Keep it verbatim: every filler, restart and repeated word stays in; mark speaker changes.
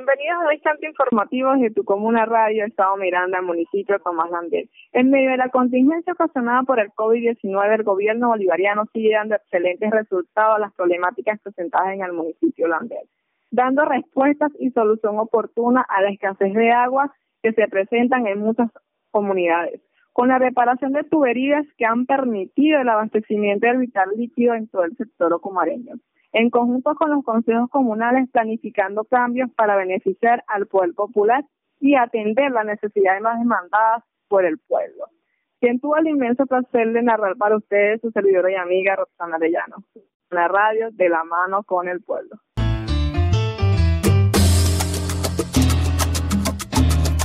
Speaker 1: Bienvenidos a un instante informativo de tu comuna radio, Estado Miranda, municipio Tomás Landel. En medio de la contingencia ocasionada por el COVID diecinueve, el gobierno bolivariano sigue dando excelentes resultados a las problemáticas presentadas en el municipio Landel, dando respuestas y solución oportuna a la escasez de agua que se presentan en muchas comunidades, con la reparación de tuberías que han permitido el abastecimiento del vital líquido en todo el sector ocumareño, en conjunto con los consejos comunales planificando cambios para beneficiar al poder popular y atender las necesidades más demandadas por el pueblo. Quien tuvo el inmenso placer de narrar para ustedes su servidora y amiga Roxana Arellano, la radio de la mano con el pueblo.